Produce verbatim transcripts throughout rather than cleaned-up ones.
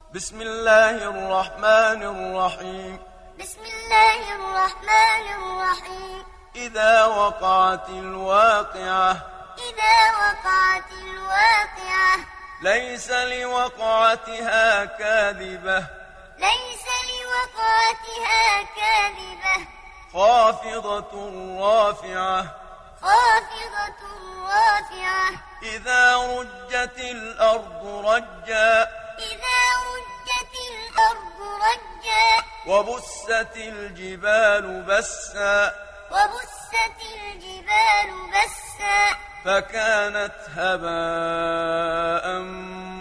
بسم الله الرحمن الرحيم بسم الله الرحمن الرحيم إذا وقعت الواقعة إذا وقعت الواقعة ليس لوقعتها كاذبة ليس لوقعتها كاذبة خافضة رافعة خافضة رافعة إذا رجت الأرض رجا إذا رجت الأرض رجا وبست الجبال بسا وبست الجبال بسا فكانت هباء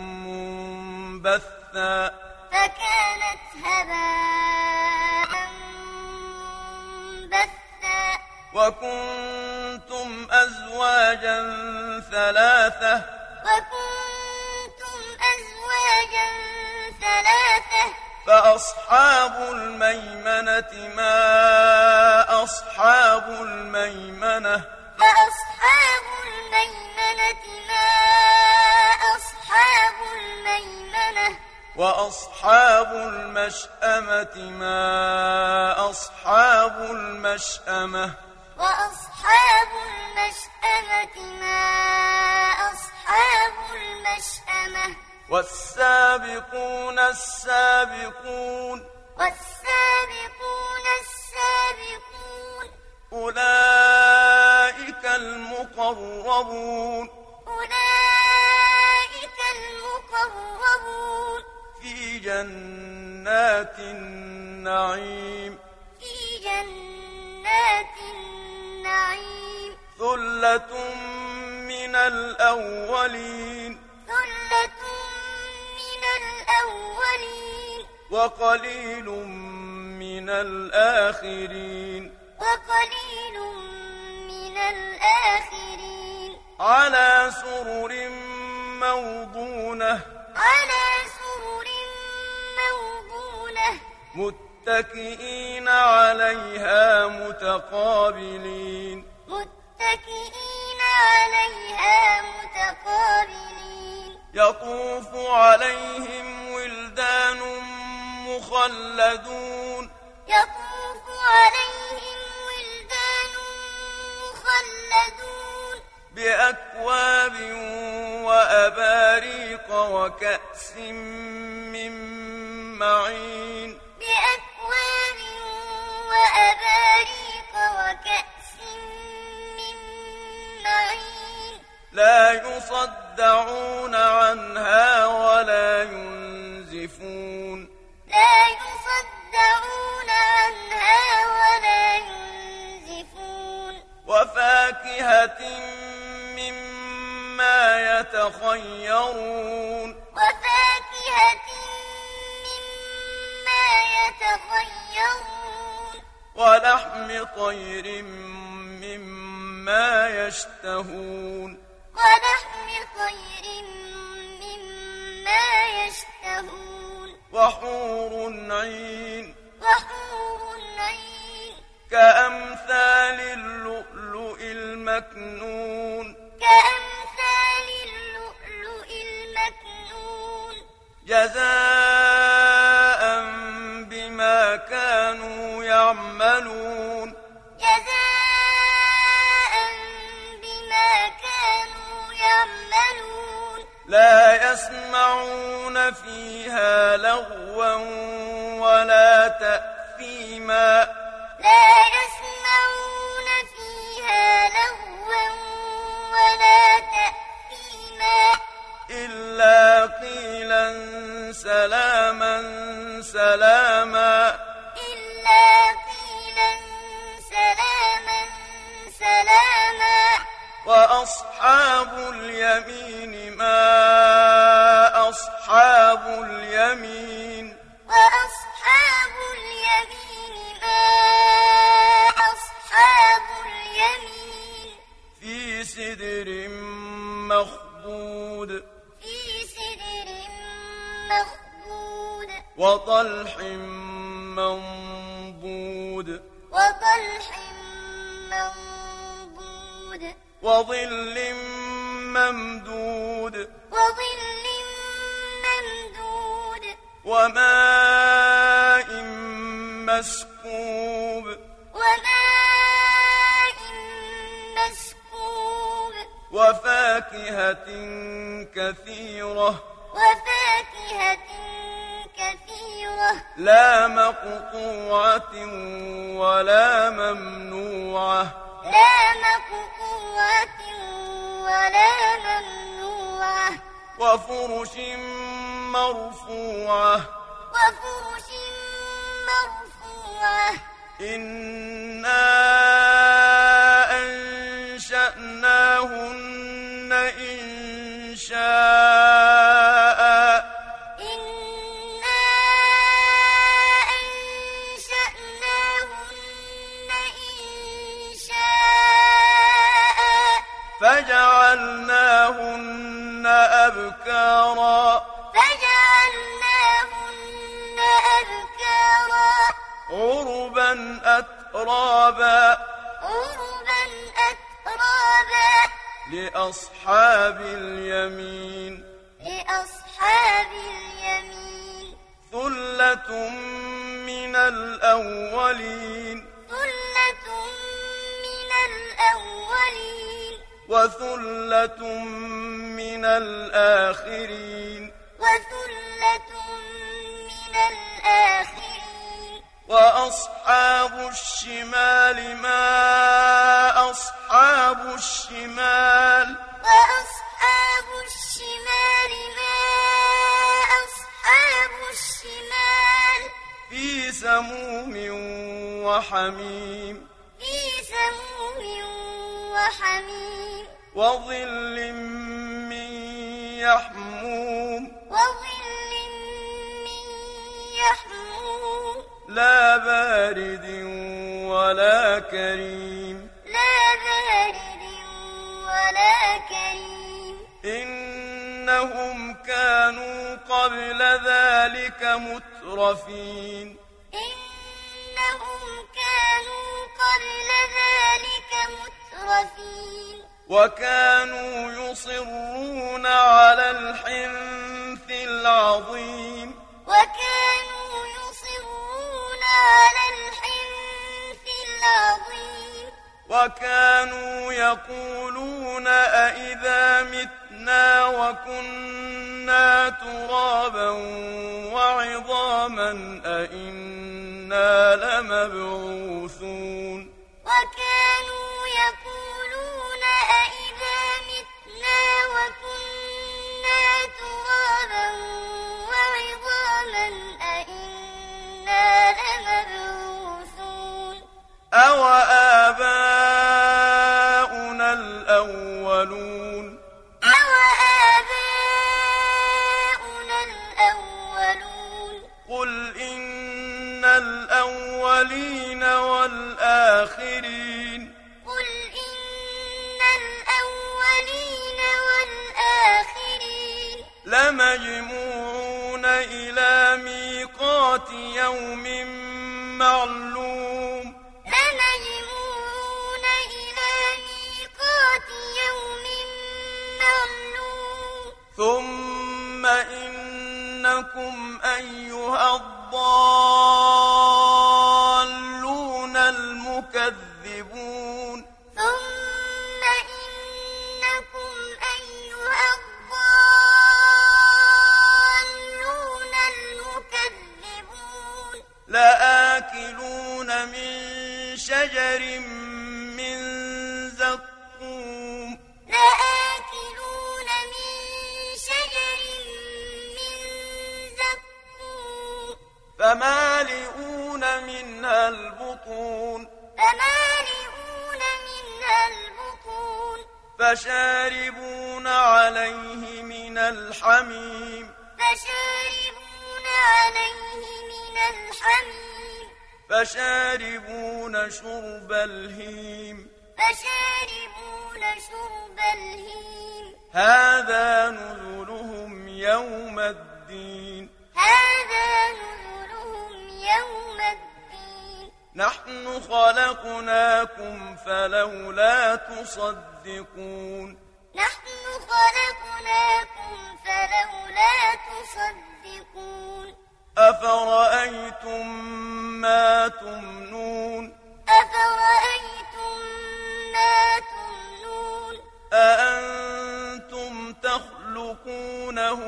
منبثا فكانت هباء منبثا وكنتم أزواجا ثلاثة وكنتم أزواجا ثلاثة فأصحاب الميمنة ما أصحاب الميمنة فأصحاب الميمنة ما أصحاب الميمنة وأصحاب المشأمة ما أصحاب المشأمة وأصحاب المشأمة ما أصحاب المشأمة والسابقون السابقون والسابقون السابقون أولئك المقربون أولئك المقربون في جنات النعيم في جنات النعيم ثلة من الأولين ثلة من الأولين وقليل من الآخرين وقليل من الآخرين على سرر موضونة على سرر موضونة متكئين عليها متقابلين متكئين عليها متقابلين يطوف عليهم ولدان مخلدون يطوف عليهم ولدان مخلدون بأكواب وأباريق وكأس من معين بأكواب وأباريق وكأس من معين لا يصدعون عنها ولا ينزفون لا يصدعون عنها ولا ينزفون وفاكهة مما يتخيرون وفاكهة مما يتخيرون ولحم طير مما يشتهون ولحم طير مما يشتهون وحور عين وحور عين كأمثال اللؤلؤ المكنون كأمثال اللؤلؤ المكنون جزاء بما كانوا يعملون جزاء بما كانوا يعملون لا يسمعون فيها لغوا ولا تأثيما لا يسمعون فيها لغوا ولا تأثيما إلا قيلا سلاما سلاما إلا قيلا سلاما سلاما وأصحاب اليمين ما أصحاب اليمين وأصحاب اليمين ما أصحاب اليمين في سدر مخضود في سدر مخضود وطلح منضود وطلح منضود وظل ممدود وظل ممدود وماء مسكوب وماء مسكوب وفاكهة كثيرة وفاكهة كثيرة لا مقطوعة ولا ممنوعة لا مقطوعة ولا ممنوعة وفرش مرفوعة وفرش مرفوعة إنا أنشأناهن إنشاء إنا أنشأناهن إنشاء فجعلناهن أبكارا فجعلناهن أبكارا عربا أترابا عربا أترابا لأصحاب اليمين لأصحاب اليمين ثلة من الأولين ثلة من الأولين وثلة من الآخرين وثلة من الآخرين وأصحاب الشمال ما أصحاب الشمال وأصحاب الشمال ما أصحاب الشمال في سموم وحميم في سموم وحميم وظل من يحموم وظل من يحموم لا بارد ولا كريم لا بارد ولا كريم إنهم كانوا قبل ذلك مترفين إنهم كانوا قبل ذلك مترفين وكانوا يصرون على الحنث العظيم وكانوا يصرون على الحنث العظيم وكانوا يقولون أإذا متنا وكنا ترابا وعظاما أإنا لمبعوثون وكانوا يقولون أإذا متنا وكنا ترابا وعظاما أإنا لمبعوثون أو آباؤنا الأولون أو آباؤنا الأولون قل إن الأولين والآخرين قل إن الأولين والآخرين لمجموعون إلى ميقات يوم معلوم لمجموعون إلى ميقات يوم معلوم ثم إنكم أيها الضالون المكذبون ثم إنكم أيها الضالون المكذبون لآكلون من شجر من زقوم لآكلون من شجر من زقوم فمالئون منها البطون فمالئون منها البطون فشاربون عليه من الحميم فشاربون عليه من الحميم فشاربون شرب الهيم فشاربون شرب الهيم هذا نزلهم يوم الدين هذا نزلهم يوم الدين نحن خلقناكم فلولا تصدقون نحن خلقناكم فلولا تصدقون أفرأيتم ما تمنون أفرأيتم ما تمنون أأنتم تخلقونه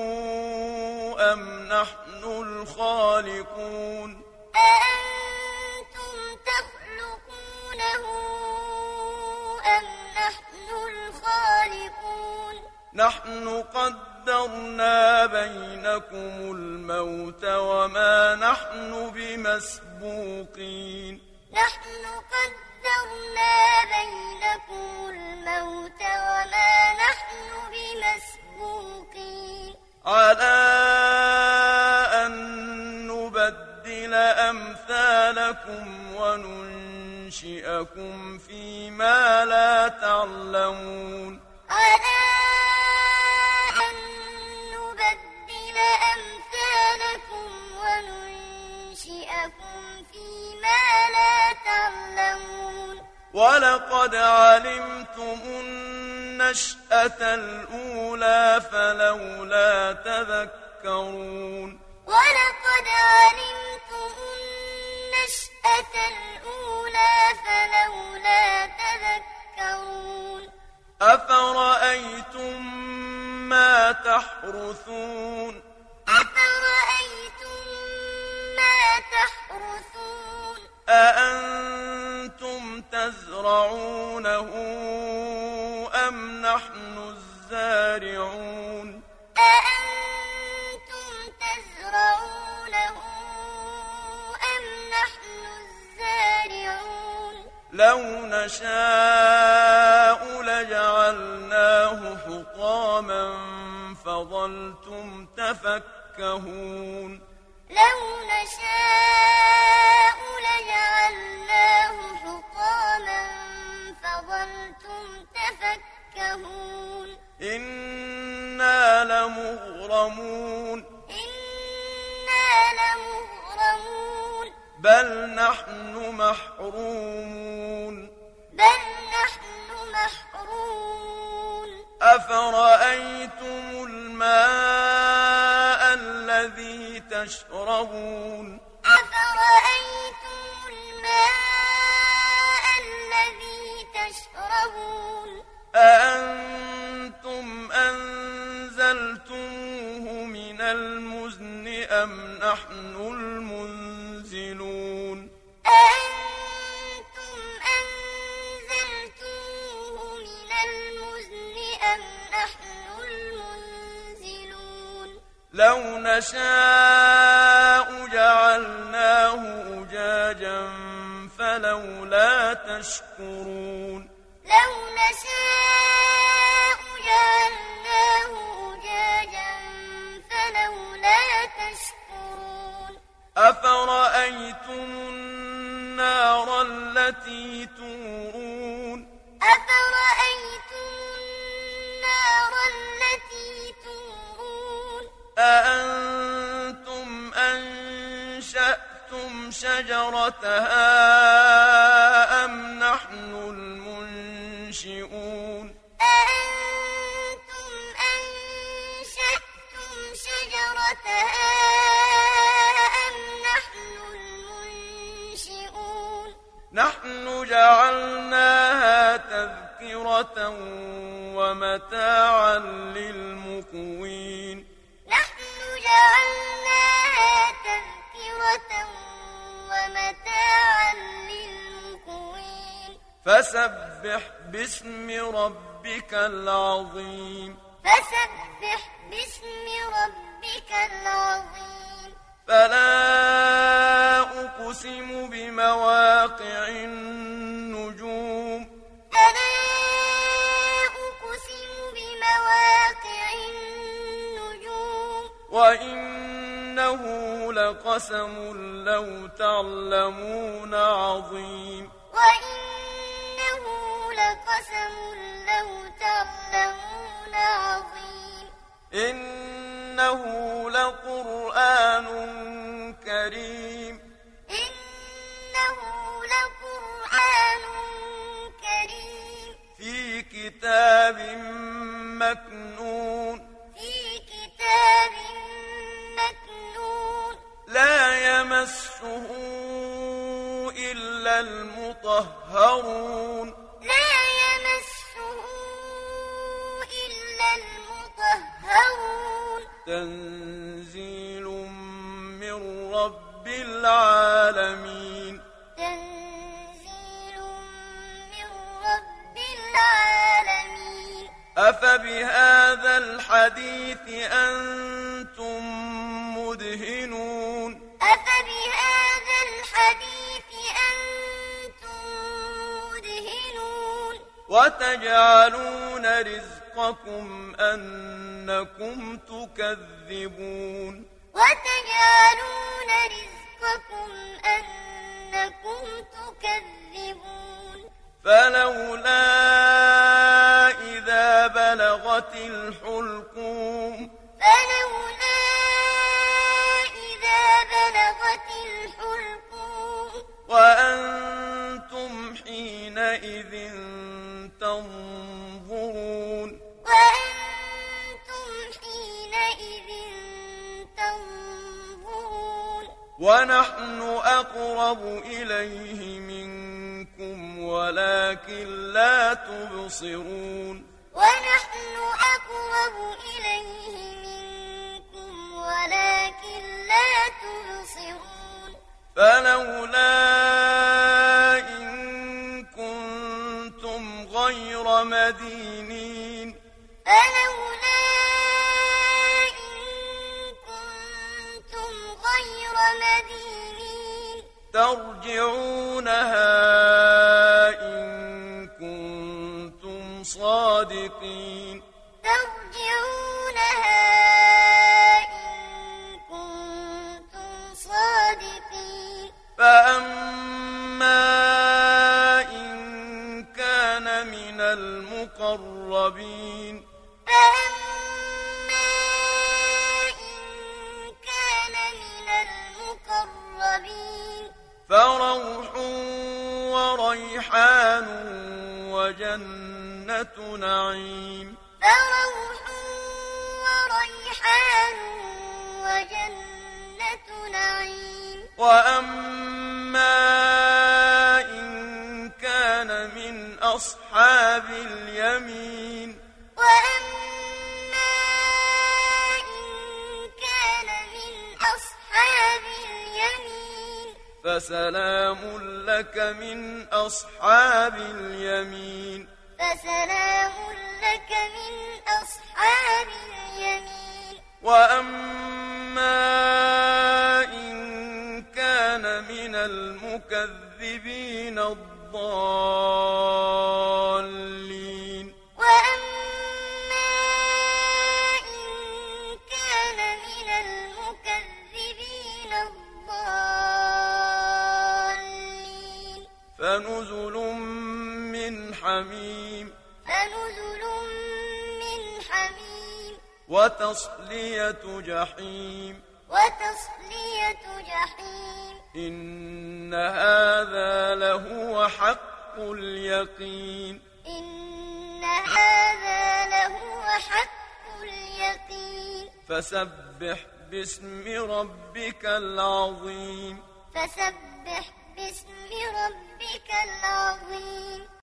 أم نحن الخالقون أأنتم تخلقونه أم نحن الخالقون نحن قدرنا بينكم الموت وما نحن بمسبوقين نحن قدرنا بينكم الموت وما نحن بمسبوقين على أن نبدل أمثالكم وننشئكم فيما لا تعلمون على أن نبدل أمثالكم وننشئكم فيما لا تعلمون ولقد علمتم النشأة الأولى فلولا تذكرون ولقد علمتم النشأة الأولى فلولا تذكرون أفرأيتم ما تحرثون أفرأيتم ما تحرثون أأنتم تزرعونه أم نحن الزارعون أأنتم تزرعونه أم نحن الزارعون لو نشاء لجعلناه حطاما فظلتم تفكهون لو نشاء لجعلناه حطاما فظلتم تفكهون إنا لمغرمون إنا لمغرمون بل نحن محرومون بل نحن محرومون أفرأيتم الماء الذي تشربون أفرأيتم الماء الذي تشربون أأنتم أنزلتموه من المزن أم نحن المنزلون أأنتم أنزلتموه من المزن أم نحن المنزلون لو نشاء جعلناه أجاجا فلولا تشكرون لو نشاء جعلناه أجاجا فلولا تشكرون أفرأيتم النار التي تورون أفرأيتم النار التي تورون أأنتم أنشأتم شجرتها أم نحن المنشئون أأنتم أنشأتم شجرتها أم نحن المنشئون نحن جعلناها تذكرة ومتاعا للمقوين نحن جعلناها تذكرة ومتاعا للمقوين فسبح باسم ربك العظيم فسبح باسم ربك العظيم فلا أقسم بمواقع النجوم فلا أقسم بمواقع النجوم وإنه لقسم لو تعلمون عظيم وإنه لقسم لو تعلمون عظيم إنه لقرآن كريم إنه لقرآن كريم في كتاب مكنون في كتاب مكنون لا يمسه إلا المطهرون لا يمسه إلا المطهرون تنزيل من رب العالمين تنزيل من رب العالمين أفبهذا الحديث أنتم مدهنون أفبهذا الحديث أنتم مدهنون وتجعلون رزقكم أنكم تكذبون وتجعلون رزقكم أنكم تكذبون فلولا إذا بلغت الحلقوم فلولا إذا بلغت الحلقوم وأنتم حينئذ تنظرون وأنتم حينئذ تنظرون ونحن أقرب إليه منكم ولكن لا تبصرون ونحن أقرب إليه منكم ولكن لا تبصرون فلولا إن كنتم غير مدينين فلولا إن كنتم غير مدينين ترجعونها إن كنتم صادقين ترجعونها إن كنتم صادقين فأما إن كان من المقربين فأما إن كان من المقربين فروح وريحان وجنة نعيم فروح وريحان وجنة نعيم وأما إن كان من أصحاب اليمين وأما إن كان من أصحاب اليمين فسلام لك من أصحاب اليمين فسلام لك من أصحاب اليمين وأما إن كان من المكذبين الضالين وأما إن كان من المكذبين الضالين فنزل من حميم فنزل من حميم وتصلية جحيم وتصلية جحيم إن هذا لهو حق اليقين إن هذا لهو حق اليقين فسبح باسم ربك العظيم فسبح باسم ربك العظيم